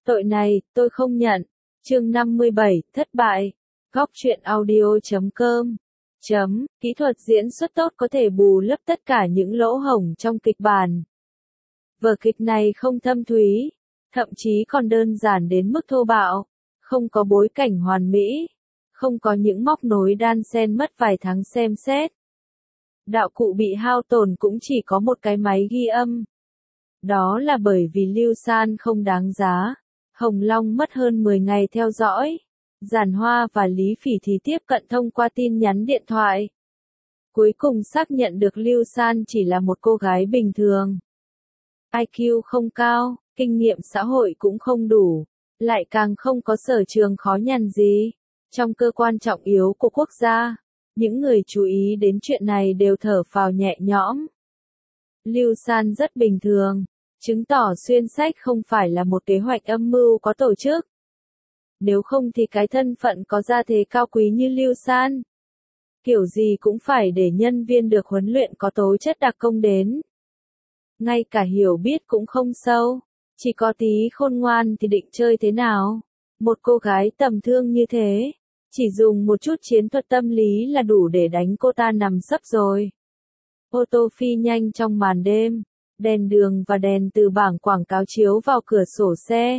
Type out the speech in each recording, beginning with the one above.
Tội này, tôi không nhận. Chương 57, thất bại. Góc truyện audio.com. Kỹ thuật diễn xuất tốt có thể bù lấp tất cả những lỗ hổng trong kịch bản. Vở kịch này không thâm thúy, thậm chí còn đơn giản đến mức thô bạo, không có bối cảnh hoàn mỹ, không có những móc nối đan xen mất vài tháng xem xét. Đạo cụ bị hao tổn cũng chỉ có một cái máy ghi âm. Đó là bởi vì Lưu San không đáng giá. Hồng Long mất hơn 10 ngày theo dõi. Giản Hoa và Lý Phỉ thì tiếp cận thông qua tin nhắn điện thoại. Cuối cùng xác nhận được Lưu San chỉ là một cô gái bình thường. IQ không cao, kinh nghiệm xã hội cũng không đủ, lại càng không có sở trường khó nhằn gì. Trong cơ quan trọng yếu của quốc gia, những người chú ý đến chuyện này đều thở phào nhẹ nhõm. Lưu San rất bình thường, chứng tỏ xuyên sách không phải là một kế hoạch âm mưu có tổ chức. Nếu không thì cái thân phận có gia thế cao quý như Lưu San, kiểu gì cũng phải để nhân viên được huấn luyện có tố chất đặc công đến. Ngay cả hiểu biết cũng không sâu, chỉ có tí khôn ngoan thì định chơi thế nào. Một cô gái tầm thương như thế, chỉ dùng một chút chiến thuật tâm lý là đủ để đánh cô ta nằm sấp rồi. Ô tô phi nhanh trong màn đêm, đèn đường và đèn từ bảng quảng cáo chiếu vào cửa sổ xe.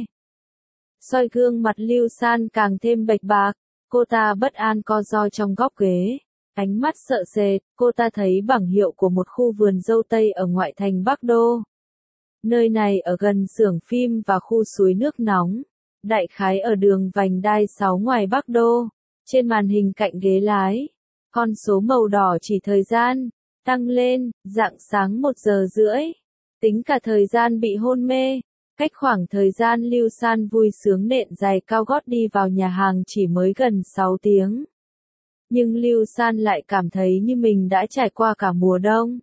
Soi gương mặt Lưu San càng thêm bệch bạc, cô ta bất an co ro trong góc ghế. Ánh mắt sợ sệt, cô ta thấy bảng hiệu của một khu vườn dâu tây ở ngoại thành Bắc Đô. Nơi này ở gần xưởng phim và khu suối nước nóng, đại khái ở đường vành đai 6 ngoài Bắc Đô. Trên màn hình cạnh ghế lái, con số màu đỏ chỉ thời gian, tăng lên, rạng sáng 1 giờ rưỡi. Tính cả thời gian bị hôn mê, cách khoảng thời gian Lưu San vui sướng nện giày cao gót đi vào nhà hàng chỉ mới gần 6 tiếng. Nhưng Lưu San lại cảm thấy như mình đã trải qua cả mùa đông.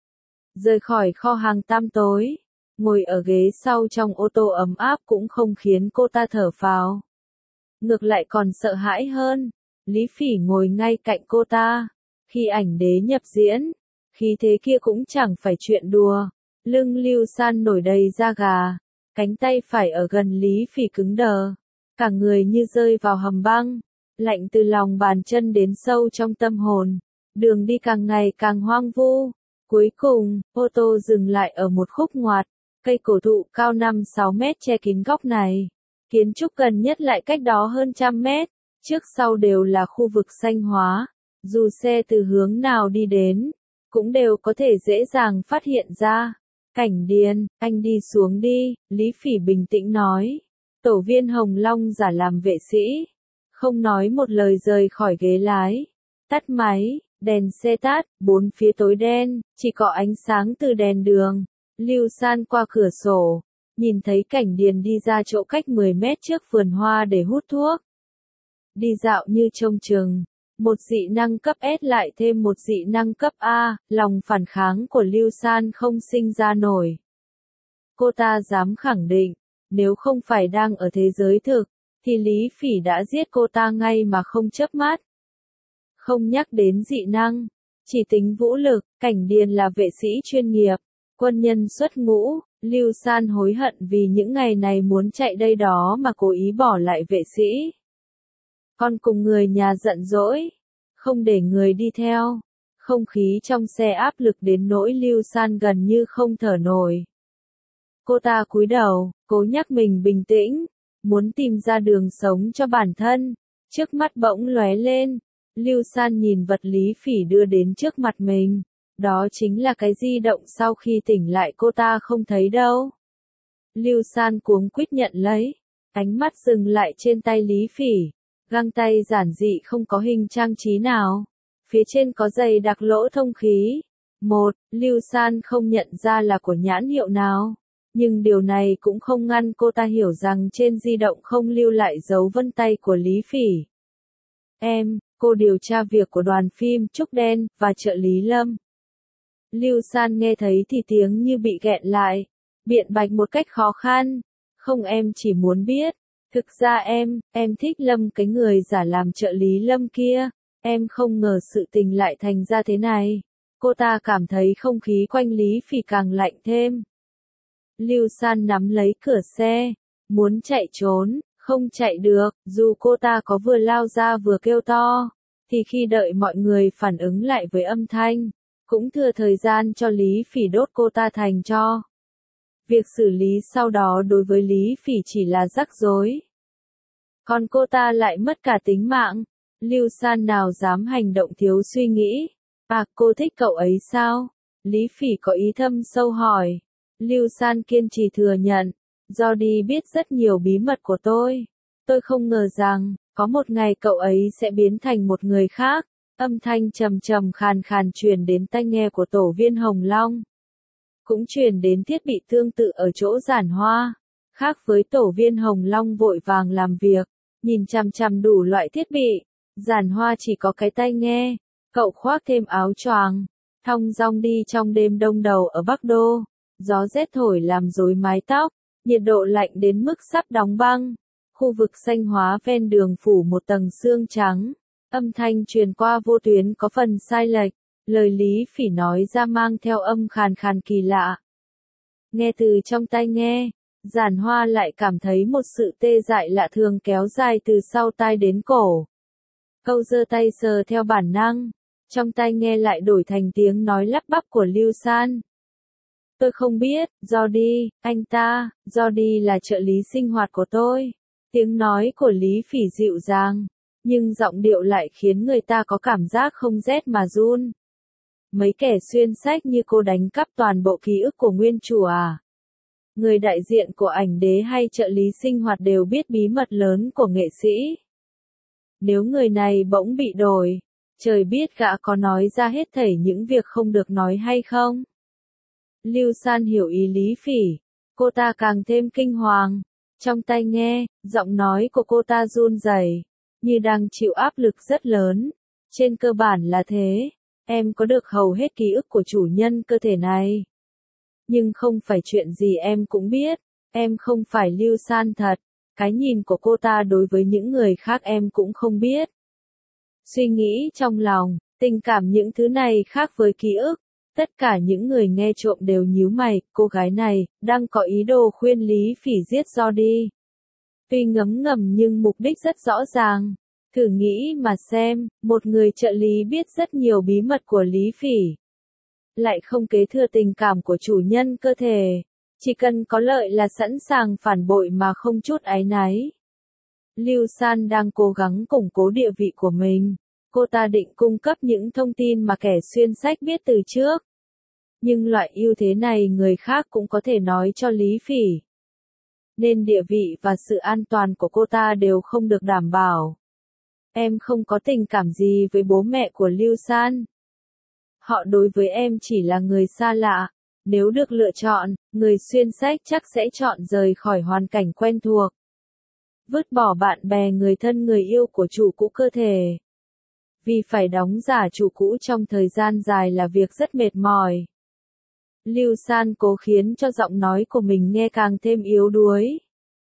Rời khỏi kho hàng tăm tối, ngồi ở ghế sau trong ô tô ấm áp cũng không khiến cô ta thở phào. Ngược lại còn sợ hãi hơn, Lý Phỉ ngồi ngay cạnh cô ta. Khi ảnh đế nhập diễn, khí thế kia cũng chẳng phải chuyện đùa. Lưng Lưu San nổi đầy da gà, cánh tay phải ở gần Lý Phỉ cứng đờ. Cả người như rơi vào hầm băng, lạnh từ lòng bàn chân đến sâu trong tâm hồn. Đường đi càng ngày càng hoang vu. Cuối cùng, ô tô dừng lại ở một khúc ngoặt. Cây cổ thụ cao 5-6 mét che kín góc này. Kiến trúc gần nhất lại cách đó hơn 100 mét. Trước sau đều là khu vực xanh hóa. Dù xe từ hướng nào đi đến, cũng đều có thể dễ dàng phát hiện ra. Cảnh Điền, anh đi xuống đi, Lý Phỉ bình tĩnh nói. Tổ viên Hồng Long giả làm vệ sĩ. Không nói một lời rời khỏi ghế lái. Tắt máy, đèn xe tắt, bốn phía tối đen, chỉ có ánh sáng từ đèn đường. Lưu San qua cửa sổ, nhìn thấy Cảnh Điền đi ra chỗ cách 10 mét trước vườn hoa để hút thuốc. Đi dạo như trông chừng. Một dị năng cấp S lại thêm một dị năng cấp A, lòng phản kháng của Lưu San không sinh ra nổi. Cô ta dám khẳng định, nếu không phải đang ở thế giới thực, thì Lý Phỉ đã giết cô ta ngay mà không chớp mắt. Không nhắc đến dị năng, chỉ tính vũ lực, Cảnh Điền là vệ sĩ chuyên nghiệp, quân nhân xuất ngũ. Lưu San hối hận vì những ngày này muốn chạy đây đó mà cố ý bỏ lại vệ sĩ. Con cùng người nhà giận dỗi, không để người đi theo. Không khí trong xe áp lực đến nỗi Lưu San gần như không thở nổi. Cô ta cúi đầu, cố nhắc mình bình tĩnh, muốn tìm ra đường sống cho bản thân. Trước mắt bỗng lóe lên, Lưu San nhìn vật Lý Phỉ đưa đến trước mặt mình. Đó chính là cái di động sau khi tỉnh lại cô ta không thấy đâu. Lưu San cuống quýt nhận lấy, ánh mắt dừng lại trên tay Lý Phỉ. Găng tay giản dị không có hình trang trí nào. Phía trên có dày đặc lỗ thông khí. Lưu San không nhận ra là của nhãn hiệu nào. Nhưng điều này cũng không ngăn cô ta hiểu rằng trên di động không lưu lại dấu vân tay của Lý Phỉ. Cô điều tra việc của đoàn phim Trúc Đen và trợ lý Lâm. Lưu San nghe thấy thì tiếng như bị nghẹn lại. Biện bạch một cách khó khăn. Không, em chỉ muốn biết. Thực ra em thích Lâm, cái người giả làm trợ lý Lâm kia. Em không ngờ sự tình lại thành ra thế này. Cô ta cảm thấy không khí quanh Lý Phỉ càng lạnh thêm. Lưu San nắm lấy cửa xe, muốn chạy trốn, không chạy được, dù cô ta có vừa lao ra vừa kêu to, thì khi đợi mọi người phản ứng lại với âm thanh, cũng thừa thời gian cho Lý Phỉ đốt cô ta thành tro. Việc xử lý sau đó đối với Lý Phỉ chỉ là rắc rối. Còn cô ta lại mất cả tính mạng. Lưu San nào dám hành động thiếu suy nghĩ. À, cô thích cậu ấy sao? Lý Phỉ có ý thâm sâu hỏi. Lưu San kiên trì thừa nhận. Jody biết rất nhiều bí mật của tôi. Tôi không ngờ rằng, có một ngày cậu ấy sẽ biến thành một người khác. Âm thanh trầm trầm khàn khàn truyền đến tai nghe của tổ viên Hồng Long. Cũng truyền đến thiết bị tương tự ở chỗ Giản Hoa. Khác với tổ viên Hồng Long vội vàng làm việc, nhìn chằm chằm đủ loại thiết bị, Giản Hoa chỉ có cái tai nghe. Cậu khoác thêm áo choàng, thong dong đi trong đêm đông đầu ở Bắc Đô. Gió rét thổi làm rối mái tóc, nhiệt độ lạnh đến mức sắp đóng băng. Khu vực xanh hóa ven đường phủ một tầng sương trắng. Âm thanh truyền qua vô tuyến có phần sai lệch, lời Lý Phỉ nói ra mang theo âm khàn khàn kỳ lạ. Nghe từ trong tai nghe, Giản Hoa lại cảm thấy một sự tê dại lạ thường kéo dài từ sau tai đến cổ. Cậu giơ tay sờ theo bản năng, trong tai nghe lại đổi thành tiếng nói lắp bắp của Lưu San. Tôi không biết, Jody, anh ta, Jody là trợ lý sinh hoạt của tôi. Tiếng nói của Lý Phỉ dịu dàng, nhưng giọng điệu lại khiến người ta có cảm giác không rét mà run. Mấy kẻ xuyên sách như cô đánh cắp toàn bộ ký ức của nguyên chủ à? Người đại diện của ảnh đế hay trợ lý sinh hoạt đều biết bí mật lớn của nghệ sĩ. Nếu người này bỗng bị đổi, trời biết gã có nói ra hết thảy những việc không được nói hay không? Lưu San hiểu ý Lý Phỉ, cô ta càng thêm kinh hoàng. Trong tai nghe, giọng nói của cô ta run rẩy, như đang chịu áp lực rất lớn. Trên cơ bản là thế, em có được hầu hết ký ức của chủ nhân cơ thể này. Nhưng không phải chuyện gì em cũng biết, em không phải Lưu San thật, cái nhìn của cô ta đối với những người khác em cũng không biết. Suy nghĩ trong lòng, tình cảm những thứ này khác với ký ức. Tất cả những người nghe trộm đều nhíu mày, cô gái này, đang có ý đồ khuyên Lý Phỉ giết Jody. Tuy ngấm ngầm nhưng mục đích rất rõ ràng. Thử nghĩ mà xem, một người trợ lý biết rất nhiều bí mật của Lý Phỉ. Lại không kế thừa tình cảm của chủ nhân cơ thể. Chỉ cần có lợi là sẵn sàng phản bội mà không chút áy náy. Lưu San đang cố gắng củng cố địa vị của mình. Cô ta định cung cấp những thông tin mà kẻ xuyên sách biết từ trước. Nhưng loại ưu thế này người khác cũng có thể nói cho Lý Phỉ. Nên địa vị và sự an toàn của cô ta đều không được đảm bảo. Em không có tình cảm gì với bố mẹ của Lưu San. Họ đối với em chỉ là người xa lạ. Nếu được lựa chọn, người xuyên sách chắc sẽ chọn rời khỏi hoàn cảnh quen thuộc. Vứt bỏ bạn bè người thân người yêu của chủ cũ cơ thể. Vì phải đóng giả chủ cũ trong thời gian dài là việc rất mệt mỏi. Lưu San cố khiến cho giọng nói của mình nghe càng thêm yếu đuối.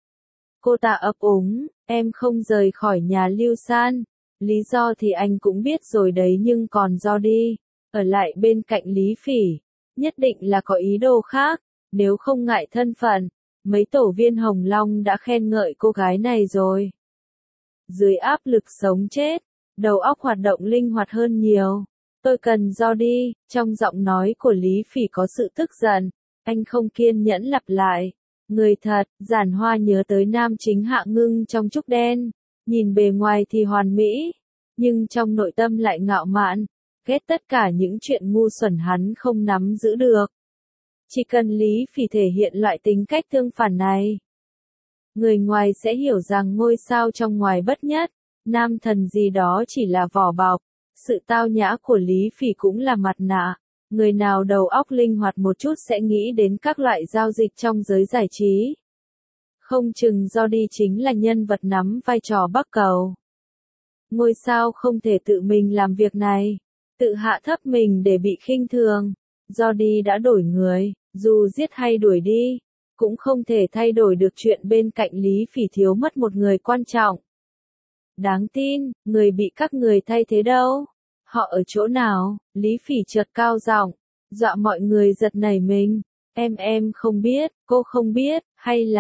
Cô ta ấp úng, em không rời khỏi nhà Lưu San. Lý do thì anh cũng biết rồi đấy, nhưng còn Jody, ở lại bên cạnh Lý Phỉ, nhất định là có ý đồ khác. Nếu không ngại thân phận, mấy tổ viên Hồng Long đã khen ngợi cô gái này rồi. Dưới áp lực sống chết, đầu óc hoạt động linh hoạt hơn nhiều. Tôi cần Jody, trong giọng nói của Lý Phỉ có sự tức giận. Anh không kiên nhẫn lặp lại. Người thật, Giản Hoa nhớ tới nam chính Hạ Ngưng trong Trúc Đen. Nhìn bề ngoài thì hoàn mỹ, nhưng trong nội tâm lại ngạo mạn, ghét tất cả những chuyện ngu xuẩn hắn không nắm giữ được. Chỉ cần Lý Phỉ thể hiện loại tính cách tương phản này, người ngoài sẽ hiểu rằng ngôi sao trong ngoài bất nhất, nam thần gì đó chỉ là vỏ bọc. Sự tao nhã của Lý Phỉ cũng là mặt nạ. Người nào đầu óc linh hoạt một chút sẽ nghĩ đến các loại giao dịch trong giới giải trí. Không chừng Jody chính là nhân vật nắm vai trò bắc cầu. Ngôi sao không thể tự mình làm việc này, tự hạ thấp mình để bị khinh thường. Jody đã đổi người, dù giết hay đuổi đi, cũng không thể thay đổi được chuyện bên cạnh Lý Phỉ thiếu mất một người quan trọng. Đáng tin, người bị các người thay thế đâu? Họ ở chỗ nào? Lý Phỉ chợt cao giọng, dọa mọi người giật nảy mình. Em không biết, cô không biết, hay là,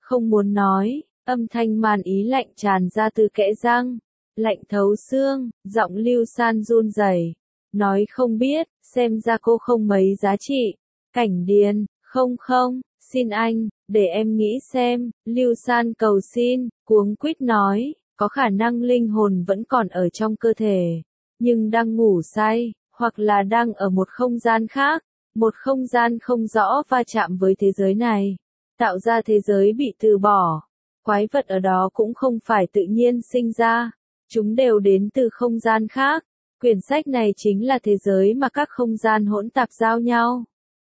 Không muốn nói, âm thanh man ý lạnh tràn ra từ kẽ răng, lạnh thấu xương, giọng Lưu San run rẩy, nói không biết, xem ra cô không mấy giá trị. Cảnh Điền, không không, xin anh, để em nghĩ xem, Lưu San cầu xin, cuống quýt nói, có khả năng linh hồn vẫn còn ở trong cơ thể, nhưng đang ngủ say, hoặc là đang ở một không gian khác, một không gian không rõ va chạm với thế giới này, tạo ra thế giới bị từ bỏ. Quái vật ở đó cũng không phải tự nhiên sinh ra, chúng đều đến từ không gian khác. Quyển sách này chính là thế giới mà các không gian hỗn tạp giao nhau.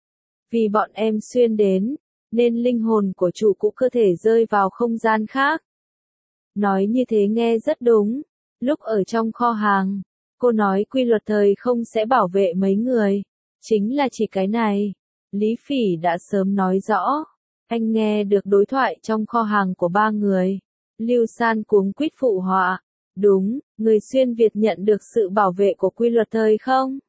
Vì bọn em xuyên đến, nên linh hồn của chủ cũ cơ thể rơi vào không gian khác. Nói như thế nghe rất đúng. Lúc ở trong kho hàng, cô nói quy luật thời không sẽ bảo vệ mấy người. Chính là chỉ cái này. Lý Phỉ đã sớm nói rõ. Anh nghe được đối thoại trong kho hàng của ba người. Lưu San cuống quýt phụ họa. Đúng, người xuyên Việt nhận được sự bảo vệ của quy luật thời không?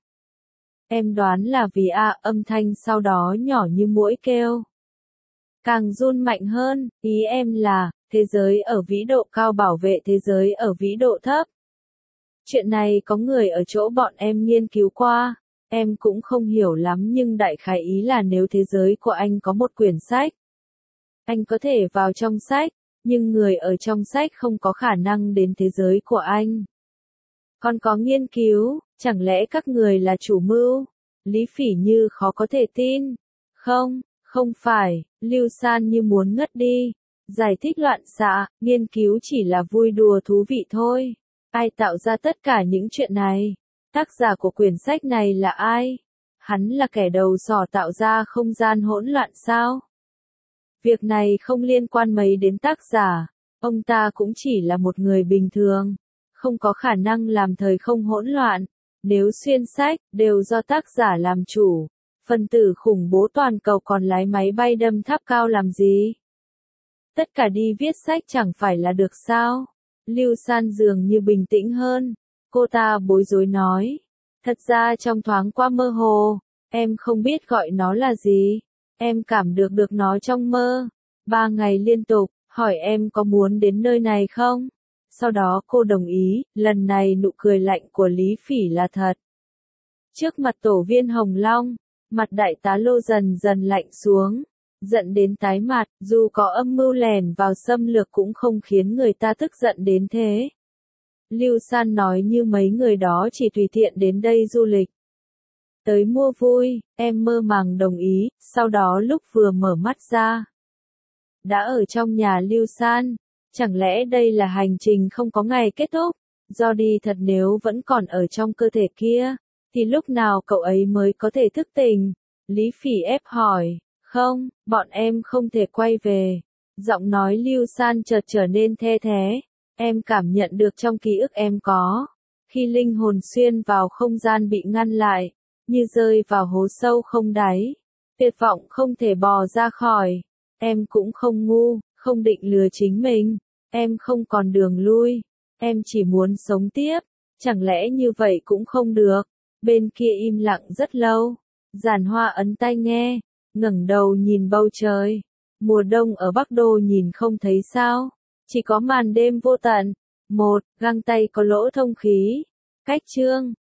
Em đoán là vì âm thanh sau đó nhỏ như muỗi kêu. Càng run mạnh hơn, ý em là, thế giới ở vĩ độ cao bảo vệ thế giới ở vĩ độ thấp. Chuyện này có người ở chỗ bọn em nghiên cứu qua, em cũng không hiểu lắm nhưng đại khái ý là nếu thế giới của anh có một quyển sách, anh có thể vào trong sách, nhưng người ở trong sách không có khả năng đến thế giới của anh. Còn có nghiên cứu, chẳng lẽ các người là chủ mưu? Lý Phỉ như khó có thể tin. Không, không phải, Lưu San như muốn ngất đi. Giải thích loạn xạ, nghiên cứu chỉ là vui đùa thú vị thôi. Ai tạo ra tất cả những chuyện này? Tác giả của quyển sách này là ai? Hắn là kẻ đầu sỏ tạo ra không gian hỗn loạn sao? Việc này không liên quan mấy đến tác giả, ông ta cũng chỉ là một người bình thường, không có khả năng làm thời không hỗn loạn. Nếu xuyên sách, đều do tác giả làm chủ, phần tử khủng bố toàn cầu còn lái máy bay đâm tháp cao làm gì? Tất cả đi viết sách chẳng phải là được sao? Lưu San dường như bình tĩnh hơn, cô ta bối rối nói. Thật ra trong thoáng qua mơ hồ, em không biết gọi nó là gì. Em cảm được nó trong mơ. 3 ngày liên tục, hỏi em có muốn đến nơi này không? Sau đó cô đồng ý, lần này nụ cười lạnh của Lý Phỉ là thật. Trước mặt tổ viên Hồng Long, mặt đại tá Lô dần dần lạnh xuống, giận đến tái mặt, dù có âm mưu lèn vào xâm lược cũng không khiến người ta tức giận đến thế. Lưu San nói như mấy người đó chỉ tùy tiện đến đây du lịch. Tới mua vui, em mơ màng đồng ý, sau đó lúc vừa mở mắt ra. Đã ở trong nhà Lưu San, chẳng lẽ đây là hành trình không có ngày kết thúc? Do đi thật nếu vẫn còn ở trong cơ thể kia, thì lúc nào cậu ấy mới có thể thức tỉnh? Lý Phỉ ép hỏi, không, bọn em không thể quay về. Giọng nói Lưu San chợt trở nên the thé, em cảm nhận được trong ký ức em có. Khi linh hồn xuyên vào không gian bị ngăn lại, như rơi vào hố sâu không đáy. Tuyệt vọng không thể bò ra khỏi. Em cũng không ngu, không định lừa chính mình. Em không còn đường lui. Em chỉ muốn sống tiếp. Chẳng lẽ như vậy cũng không được? Bên kia im lặng rất lâu. Giản Hoa ấn tai nghe, ngẩng đầu nhìn bầu trời. Mùa đông ở Bắc Đô nhìn không thấy sao? Chỉ có màn đêm vô tận. Găng tay có lỗ thông khí. Cách chương